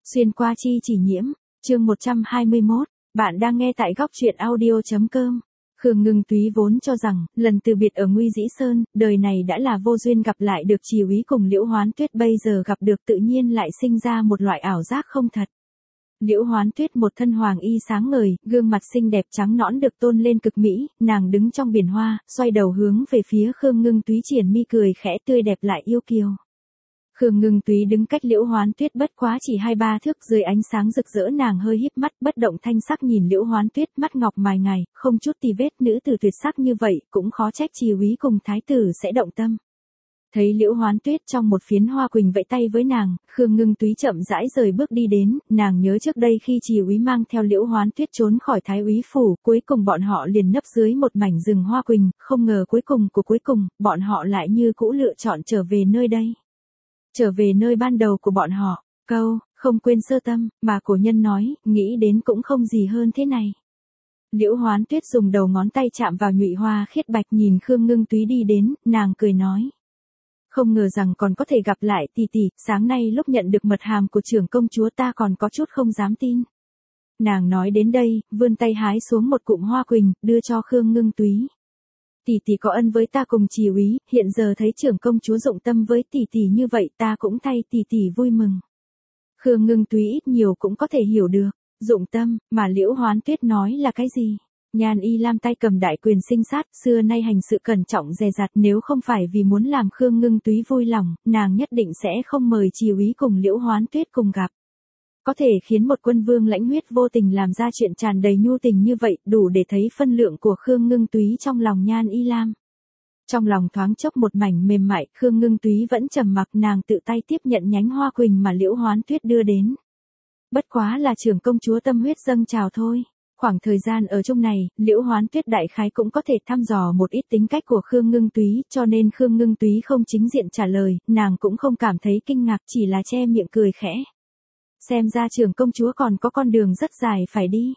Xuyên qua chi chỉ nhiễm, chương 121, bạn đang nghe tại góc truyện audio.com. Khương Ngưng Túy vốn cho rằng, lần từ biệt ở Nguy Dĩ Sơn, đời này đã là vô duyên gặp lại được Trì Úy cùng Liễu Hoán Tuyết, bây giờ gặp được tự nhiên lại sinh ra một loại ảo giác không thật. Liễu Hoán Tuyết một thân hoàng y sáng ngời, gương mặt xinh đẹp trắng nõn được tôn lên cực mỹ, nàng đứng trong biển hoa, xoay đầu hướng về phía Khương Ngưng Túy triển mi cười khẽ tươi đẹp lại yêu kiều. Khương Ngưng Túy đứng cách Liễu Hoán Tuyết bất quá chỉ 2-3 thước, dưới ánh sáng rực rỡ nàng hơi híp mắt bất động thanh sắc nhìn Liễu Hoán Tuyết, mắt ngọc mài ngài, không chút tì vết, nữ tử tuyệt sắc như vậy, cũng khó trách Trì Úy cùng thái tử sẽ động tâm. Thấy Liễu Hoán Tuyết trong một phiến hoa quỳnh vẫy tay với nàng, Khương Ngưng Túy chậm rãi rời bước đi đến, nàng nhớ trước đây khi Trì Úy mang theo Liễu Hoán Tuyết trốn khỏi Thái Úy phủ, cuối cùng bọn họ liền nấp dưới một mảnh rừng hoa quỳnh, không ngờ cuối cùng, bọn họ lại như cũ lựa chọn trở về nơi đây. Trở về nơi ban đầu của bọn họ, câu, không quên sơ tâm, mà cổ nhân nói, nghĩ đến cũng không gì hơn thế này. Liễu Hoán Tuyết dùng đầu ngón tay chạm vào nhụy hoa khiết bạch nhìn Khương Ngưng Túy đi đến, nàng cười nói. Không ngờ rằng còn có thể gặp lại tỷ tỷ, sáng nay lúc nhận được mật hàm của trưởng công chúa ta còn có chút không dám tin. Nàng nói đến đây, vươn tay hái xuống một cụm hoa quỳnh, đưa cho Khương Ngưng Túy. Tỷ tỷ có ân với ta cùng Trì Úy, hiện giờ thấy trưởng công chúa dụng tâm với tỷ tỷ như vậy ta cũng thay tỷ tỷ vui mừng. Khương Ngưng Túy ít nhiều cũng có thể hiểu được, dụng tâm, mà Liễu Hoán Tuyết nói là cái gì? Nhan Y Lam tay cầm đại quyền sinh sát, xưa nay hành sự cẩn trọng dè dặt, nếu không phải vì muốn làm Khương Ngưng Túy vui lòng, nàng nhất định sẽ không mời Trì Úy cùng Liễu Hoán Tuyết cùng gặp. Có thể khiến một quân vương lãnh huyết vô tình làm ra chuyện tràn đầy nhu tình như vậy, đủ để thấy phân lượng của Khương Ngưng Túy trong lòng Nhan Y Lam. Trong lòng thoáng chốc một mảnh mềm mại, Khương Ngưng Túy vẫn trầm mặc, nàng tự tay tiếp nhận nhánh hoa quỳnh mà Liễu Hoán Tuyết đưa đến. Bất quá là trưởng công chúa tâm huyết dâng trào thôi. Khoảng thời gian ở chung này, Liễu Hoán Tuyết đại khái cũng có thể thăm dò một ít tính cách của Khương Ngưng Túy, cho nên Khương Ngưng Túy không chính diện trả lời, nàng cũng không cảm thấy kinh ngạc, chỉ là che miệng cười khẽ. Xem ra trưởng công chúa còn có con đường rất dài phải đi.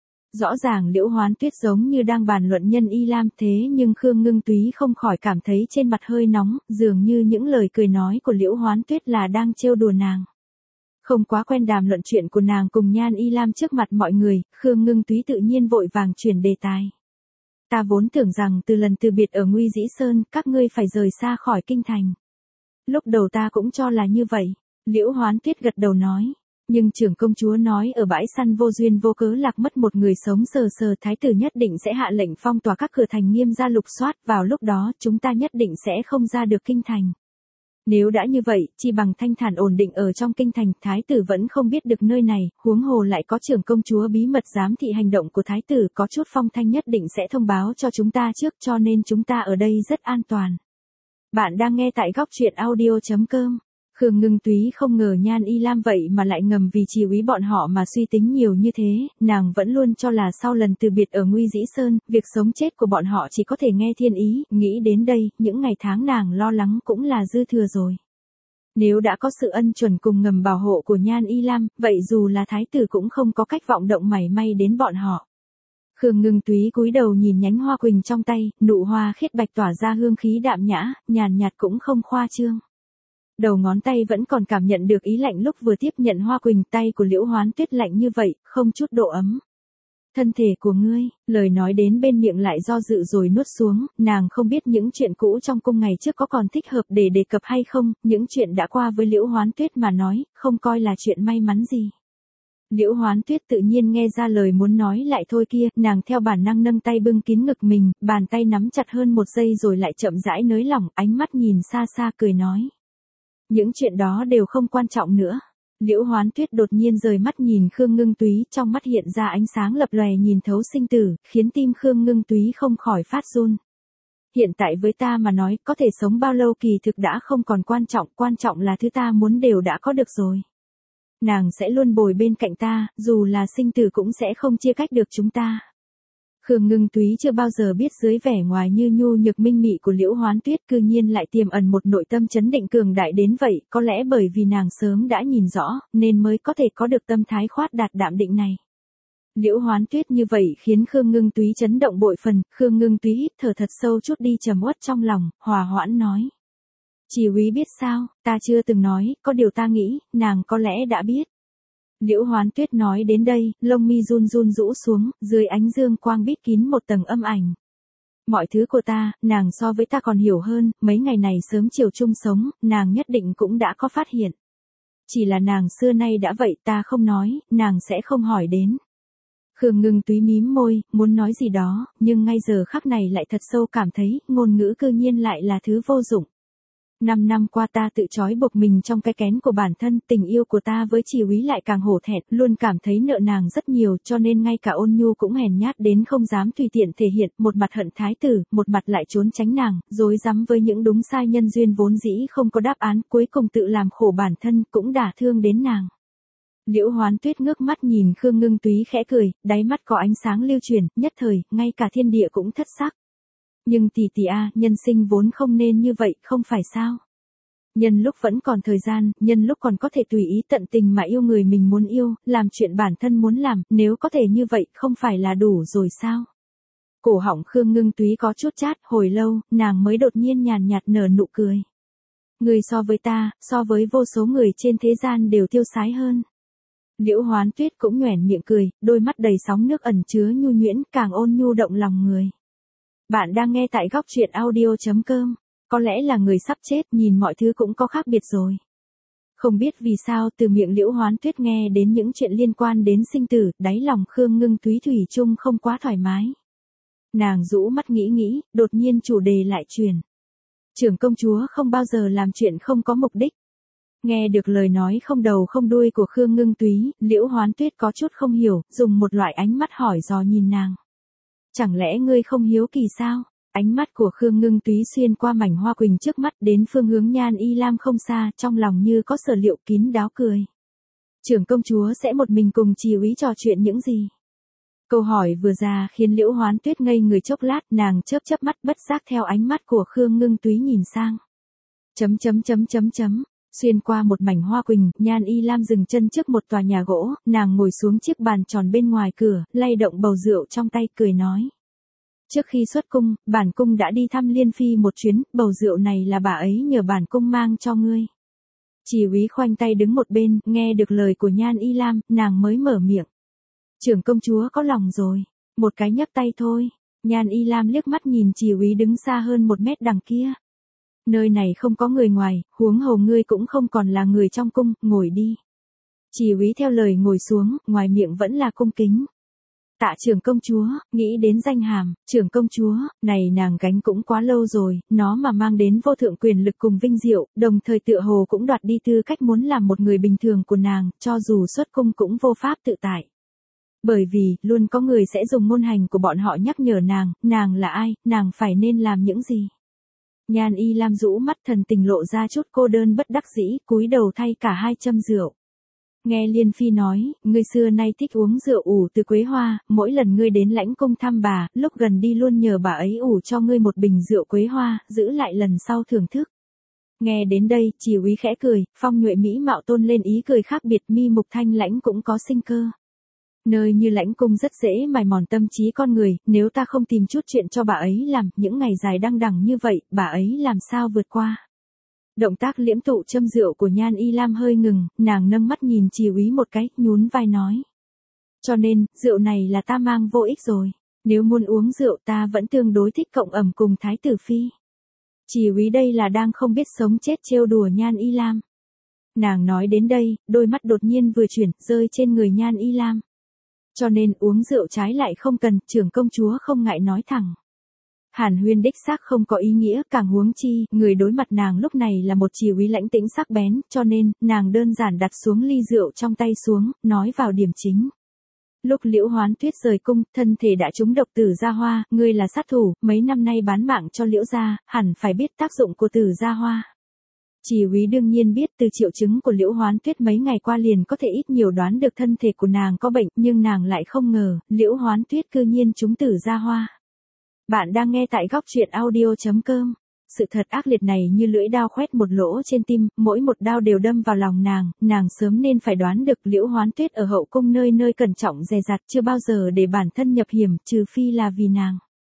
Rõ ràng Liễu Hoán Tuyết giống như đang bàn luận Nhân Y Lam, thế nhưng Khương Ngưng Túy không khỏi cảm thấy trên mặt hơi nóng, dường như những lời cười nói của Liễu Hoán Tuyết là đang trêu đùa nàng. Không quá quen đàm luận chuyện của nàng cùng Nhan Y Lam trước mặt mọi người, Khương Ngưng Túy tự nhiên vội vàng chuyển đề tài. Ta vốn tưởng rằng từ lần từ biệt ở Nguy Dĩ Sơn, các ngươi phải rời xa khỏi kinh thành. Lúc đầu ta cũng cho là như vậy, Liễu Hoán Tuyết gật đầu nói. Nhưng trưởng công chúa nói ở bãi săn vô duyên vô cớ lạc mất một người sống sờ, thái tử nhất định sẽ hạ lệnh phong tỏa các cửa thành nghiêm gia lục soát, vào lúc đó chúng ta nhất định sẽ không ra được kinh thành. Nếu đã như vậy, chi bằng thanh thản ổn định ở trong kinh thành, thái tử vẫn không biết được nơi này, huống hồ lại có trưởng công chúa bí mật giám thị hành động của thái tử, có chút phong thanh nhất định sẽ thông báo cho chúng ta trước, cho nên chúng ta ở đây rất an toàn. Bạn đang nghe tại góc truyện audio.com. Khương Ngưng Túy không ngờ Nhan Y Lam vậy mà lại ngầm vì Trì Úy bọn họ mà suy tính nhiều như thế, nàng vẫn luôn cho là sau lần từ biệt ở Nguy Dĩ Sơn, việc sống chết của bọn họ chỉ có thể nghe thiên ý, nghĩ đến đây, những ngày tháng nàng lo lắng cũng là dư thừa rồi. Nếu đã có sự ân chuẩn cùng ngầm bảo hộ của Nhan Y Lam, vậy dù là thái tử cũng không có cách vọng động mảy may đến bọn họ. Khương Ngưng Túy cúi đầu nhìn nhánh hoa quỳnh trong tay, nụ hoa khiết bạch tỏa ra hương khí đạm nhã, nhàn nhạt cũng không khoa trương. Đầu ngón tay vẫn còn cảm nhận được ý lạnh lúc vừa tiếp nhận hoa quỳnh, tay của Liễu Hoán Tuyết lạnh như vậy, không chút độ ấm. Thân thể của ngươi, lời nói đến bên miệng lại do dự rồi nuốt xuống, nàng không biết những chuyện cũ trong cung ngày trước có còn thích hợp để đề cập hay không, những chuyện đã qua với Liễu Hoán Tuyết mà nói, không coi là chuyện may mắn gì. Liễu Hoán Tuyết tự nhiên nghe ra lời muốn nói lại thôi kia, nàng theo bản năng nâng tay bưng kín ngực mình, bàn tay nắm chặt hơn một giây rồi lại chậm rãi nới lỏng, ánh mắt nhìn xa xa cười nói. Những chuyện đó đều không quan trọng nữa. Liễu Hoán Tuyết đột nhiên rời mắt nhìn Khương Ngưng Túy, trong mắt hiện ra ánh sáng lập lòe nhìn thấu sinh tử, khiến tim Khương Ngưng Túy không khỏi phát run. Hiện tại với ta mà nói, có thể sống bao lâu kỳ thực đã không còn quan trọng là thứ ta muốn đều đã có được rồi. Nàng sẽ luôn bồi bên cạnh ta, dù là sinh tử cũng sẽ không chia cách được chúng ta. Khương Ngưng Túy chưa bao giờ biết dưới vẻ ngoài như nhu nhược minh mị của Liễu Hoán Tuyết cư nhiên lại tiềm ẩn một nội tâm chấn định cường đại đến vậy, có lẽ bởi vì nàng sớm đã nhìn rõ, nên mới có thể có được tâm thái khoát đạt đạm định này. Liễu Hoán Tuyết như vậy khiến Khương Ngưng Túy chấn động bội phần, Khương Ngưng Túy hít thở thật sâu chút đi trầm uất trong lòng, hòa hoãn nói. Trì Úy biết sao, ta chưa từng nói, có điều ta nghĩ, nàng có lẽ đã biết. Liễu Hoán Tuyết nói đến đây, lông mi run run rũ xuống, dưới ánh dương quang bít kín một tầng âm ảnh. Mọi thứ của ta, nàng so với ta còn hiểu hơn, mấy ngày này sớm chiều chung sống, nàng nhất định cũng đã có phát hiện. Chỉ là nàng xưa nay đã vậy, ta không nói, nàng sẽ không hỏi đến. Khương Ngưng Túy mím môi, muốn nói gì đó, nhưng ngay giờ khắc này lại thật sâu cảm thấy, ngôn ngữ cư nhiên lại là thứ vô dụng. 5 năm qua ta tự trói buộc mình trong cái kén của bản thân, tình yêu của ta với Chỉ Úy lại càng hổ thẹn, luôn cảm thấy nợ nàng rất nhiều, cho nên ngay cả Ôn Nhu cũng hèn nhát đến không dám tùy tiện thể hiện, một mặt hận thái tử, một mặt lại trốn tránh nàng, rối rắm với những đúng sai nhân duyên vốn dĩ không có đáp án, cuối cùng tự làm khổ bản thân, cũng đả thương đến nàng. Liễu Hoán Tuyết ngước mắt nhìn Khương Ngưng Túy khẽ cười, đáy mắt có ánh sáng lưu truyền, nhất thời, ngay cả thiên địa cũng thất sắc. Nhưng tỷ tỷ a, nhân sinh vốn không nên như vậy, không phải sao? Nhân lúc vẫn còn thời gian, nhân lúc còn có thể tùy ý tận tình mà yêu người mình muốn yêu, làm chuyện bản thân muốn làm, nếu có thể như vậy, không phải là đủ rồi sao? Cổ họng Khương Ngưng Túy có chút chát, hồi lâu, nàng mới đột nhiên nhàn nhạt nở nụ cười. Người so với ta, so với vô số người trên thế gian đều tiêu sái hơn. Liễu Hoán Tuyết cũng nhoẻn miệng cười, đôi mắt đầy sóng nước ẩn chứa nhu nhuyễn, càng ôn nhu động lòng người. Bạn đang nghe tại góc truyện audio.com. Có lẽ là người sắp chết, nhìn mọi thứ cũng có khác biệt rồi. Không biết vì sao từ miệng Liễu Hoán Tuyết nghe đến những chuyện liên quan đến sinh tử, đáy lòng Khương Ngưng Túy thủy chung không quá thoải mái. Nàng rũ mắt nghĩ, đột nhiên chủ đề lại truyền. Trưởng công chúa không bao giờ làm chuyện không có mục đích. Nghe được lời nói không đầu không đuôi của Khương Ngưng Túy, Liễu Hoán Tuyết có chút không hiểu, dùng một loại ánh mắt hỏi dò nhìn nàng. Chẳng lẽ ngươi không hiếu kỳ sao? Ánh mắt của Khương Ngưng Túy xuyên qua mảnh hoa quỳnh trước mắt đến phương hướng Nhan Y Lam không xa, trong lòng như có sở liệu kín đáo cười. Trưởng công chúa sẽ một mình cùng Chỉ Úy trò chuyện những gì? Câu hỏi vừa ra khiến Liễu Hoán Tuyết ngây người chốc lát, nàng chớp mắt bất giác theo ánh mắt của Khương Ngưng Túy nhìn sang. Xuyên qua một mảnh hoa quỳnh, Nhan Y Lam dừng chân trước một tòa nhà gỗ, nàng ngồi xuống chiếc bàn tròn bên ngoài cửa, lay động bầu rượu trong tay, cười nói. Trước khi xuất cung, bản cung đã đi thăm Liên Phi một chuyến, bầu rượu này là bà ấy nhờ bản cung mang cho ngươi. Chỉ Úy khoanh tay đứng một bên, nghe được lời của Nhan Y Lam, nàng mới mở miệng. Trưởng công chúa có lòng rồi, một cái nhấc tay thôi. Nhan Y Lam liếc mắt nhìn Chỉ Úy đứng xa hơn 1 mét đằng kia. Nơi này không có người ngoài, huống hồ ngươi cũng không còn là người trong cung, ngồi đi. Chỉ Úy theo lời ngồi xuống, ngoài miệng vẫn là cung kính. Tạ trưởng công chúa, nghĩ đến danh hàm, trưởng công chúa, này nàng gánh cũng quá lâu rồi, nó mà mang đến vô thượng quyền lực cùng vinh diệu, đồng thời tựa hồ cũng đoạt đi tư cách muốn làm một người bình thường của nàng, cho dù xuất cung cũng vô pháp tự tại. Bởi vì, luôn có người sẽ dùng ngôn hành của bọn họ nhắc nhở nàng là ai, nàng phải nên làm những gì. Nhan Y Lam rũ mắt thần tình lộ ra chút cô đơn bất đắc dĩ, cúi đầu thay cả 2 châm rượu. Nghe Liên Phi nói, ngươi xưa nay thích uống rượu ủ từ quế hoa, mỗi lần ngươi đến lãnh cung thăm bà, lúc gần đi luôn nhờ bà ấy ủ cho ngươi một bình rượu quế hoa, giữ lại lần sau thưởng thức. Nghe đến đây, Chỉ Úy khẽ cười, phong nhuệ mỹ mạo tôn lên ý cười khác biệt, mi mục thanh lãnh cũng có sinh cơ. Nơi như lãnh cung rất dễ mài mòn tâm trí con người, nếu ta không tìm chút chuyện cho bà ấy làm, những ngày dài đăng đẳng như vậy, bà ấy làm sao vượt qua. Động tác liễm tụ châm rượu của Nhan Y Lam hơi ngừng, nàng nâng mắt nhìn Chỉ Úy một cái, nhún vai nói. Cho nên, rượu này là ta mang vô ích rồi, nếu muốn uống rượu ta vẫn tương đối thích cộng ẩm cùng Thái tử Phi. Chỉ Úy đây là đang không biết sống chết trêu đùa Nhan Y Lam. Nàng nói đến đây, đôi mắt đột nhiên vừa chuyển, rơi trên người Nhan Y Lam. Cho nên uống rượu trái lại không cần, trưởng công chúa không ngại nói thẳng. Hàn huyên đích xác không có ý nghĩa, càng huống chi, người đối mặt nàng lúc này là một Chỉ Úy lãnh tĩnh sắc bén, cho nên, nàng đơn giản đặt xuống ly rượu trong tay xuống, nói vào điểm chính. Lúc Liễu Hoán Tuyết rời cung, thân thể đã trúng độc Tử Gia Hoa, ngươi là sát thủ, mấy năm nay bán mạng cho Liễu gia, hẳn phải biết tác dụng của Tử Gia Hoa. Chỉ Úy đương nhiên biết từ triệu chứng của Liễu Hoán Tuyết mấy ngày qua liền có thể ít nhiều đoán được thân thể của nàng có bệnh, nhưng nàng lại không ngờ, Liễu Hoán Tuyết cư nhiên trúng Tử Gia Hoa. Bạn đang nghe tại góc truyện audio.com. Sự thật ác liệt này như lưỡi dao khoét một lỗ trên tim, mỗi một đao đều đâm vào lòng nàng sớm nên phải đoán được Liễu Hoán Tuyết ở hậu cung nơi nơi cẩn trọng dè dặt chưa bao giờ để bản thân nhập hiểm, trừ phi là vì nàng.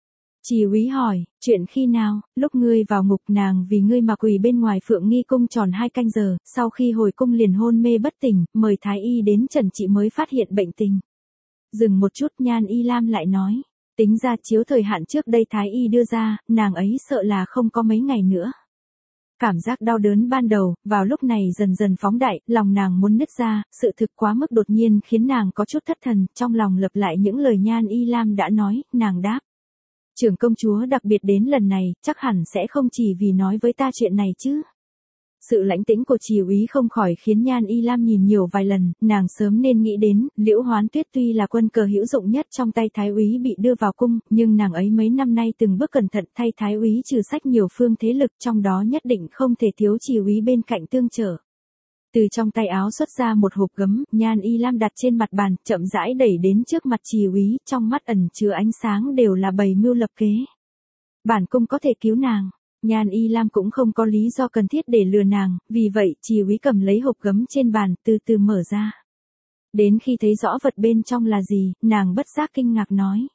Trì úy hỏi, chuyện khi nào, lúc ngươi vào ngục nàng vì ngươi mà quỳ bên ngoài Phượng Nghi cung tròn 2 canh giờ, sau khi hồi cung liền hôn mê bất tỉnh, mời Thái Y đến trần trị mới phát hiện bệnh tình. Dừng một chút Nhan Y Lam lại nói, tính ra chiếu thời hạn trước đây Thái Y đưa ra, nàng ấy sợ là không có mấy ngày nữa. Cảm giác đau đớn ban đầu, vào lúc này dần dần phóng đại, lòng nàng muốn nứt ra, sự thực quá mức đột nhiên khiến nàng có chút thất thần, trong lòng lặp lại những lời Nhan Y Lam đã nói, nàng đáp. Trưởng công chúa đặc biệt đến lần này, chắc hẳn sẽ không chỉ vì nói với ta chuyện này chứ. Sự lãnh tĩnh của Trì úy không khỏi khiến Nhan Y Lam nhìn nhiều vài lần, nàng sớm nên nghĩ đến, Liễu Hoán Tuyết tuy là quân cờ hữu dụng nhất trong tay Thái úy bị đưa vào cung, nhưng nàng ấy mấy năm nay từng bước cẩn thận thay Thái úy trừ sách nhiều phương thế lực, trong đó nhất định không thể thiếu Trì úy bên cạnh tương trợ. Từ trong tay áo xuất ra một hộp gấm, Nhan Y Lam đặt trên mặt bàn, chậm rãi đẩy đến trước mặt Trì úy, trong mắt ẩn chứa ánh sáng đều là bày mưu lập kế. Bản cung có thể cứu nàng. Nhan Y Lam cũng không có lý do cần thiết để lừa nàng, vì vậy Trì úy cầm lấy hộp gấm trên bàn, từ từ mở ra. Đến khi thấy rõ vật bên trong là gì, nàng bất giác kinh ngạc nói.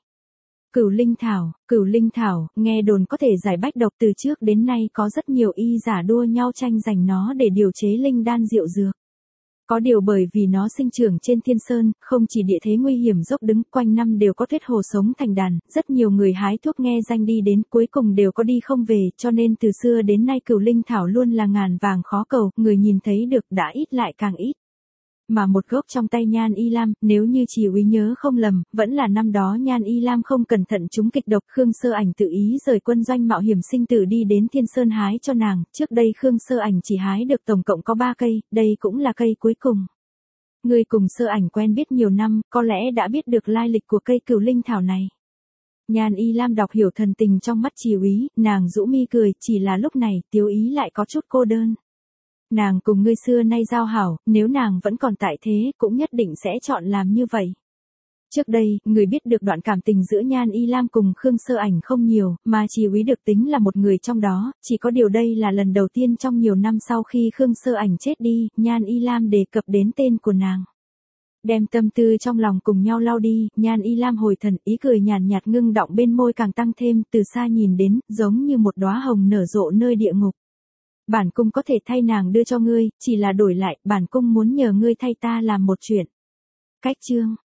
Cửu linh thảo, nghe đồn có thể giải bách độc, từ trước đến nay có rất nhiều y giả đua nhau tranh giành nó để điều chế linh đan diệu dược. Có điều bởi vì nó sinh trưởng trên thiên sơn, không chỉ địa thế nguy hiểm dốc đứng, quanh năm đều có tuyết hồ sống thành đàn, rất nhiều người hái thuốc nghe danh đi đến cuối cùng đều có đi không về, cho nên từ xưa đến nay cửu linh thảo luôn là ngàn vàng khó cầu, người nhìn thấy được đã ít lại càng ít. Mà một gốc trong tay Nhan Y Lam, nếu như Trì úy nhớ không lầm, vẫn là năm đó Nhan Y Lam không cẩn thận trúng kịch độc, Khương Sơ Ảnh tự ý rời quân doanh mạo hiểm sinh tử đi đến Thiên Sơn hái cho nàng, trước đây Khương Sơ Ảnh chỉ hái được tổng cộng có 3 cây, đây cũng là cây cuối cùng. Người cùng Sơ Ảnh quen biết nhiều năm, có lẽ đã biết được lai lịch của cây cửu linh thảo này. Nhan Y Lam đọc hiểu thần tình trong mắt Trì úy, nàng rũ mi cười, chỉ là lúc này, Tiếu Ý lại có chút cô đơn. Nàng cùng ngươi xưa nay giao hảo, nếu nàng vẫn còn tại thế, cũng nhất định sẽ chọn làm như vậy. Trước đây, người biết được đoạn cảm tình giữa Nhan Y Lam cùng Khương Sơ Ảnh không nhiều, mà Trì úy được tính là một người trong đó, chỉ có điều đây là lần đầu tiên trong nhiều năm sau khi Khương Sơ Ảnh chết đi, Nhan Y Lam đề cập đến tên của nàng. Đem tâm tư trong lòng cùng nhau lau đi, Nhan Y Lam hồi thần, ý cười nhàn nhạt ngưng đọng bên môi càng tăng thêm, từ xa nhìn đến, giống như một đóa hồng nở rộ nơi địa ngục. Bản cung có thể thay nàng đưa cho ngươi, chỉ là đổi lại, bản cung muốn nhờ ngươi thay ta làm một chuyện. Cách chương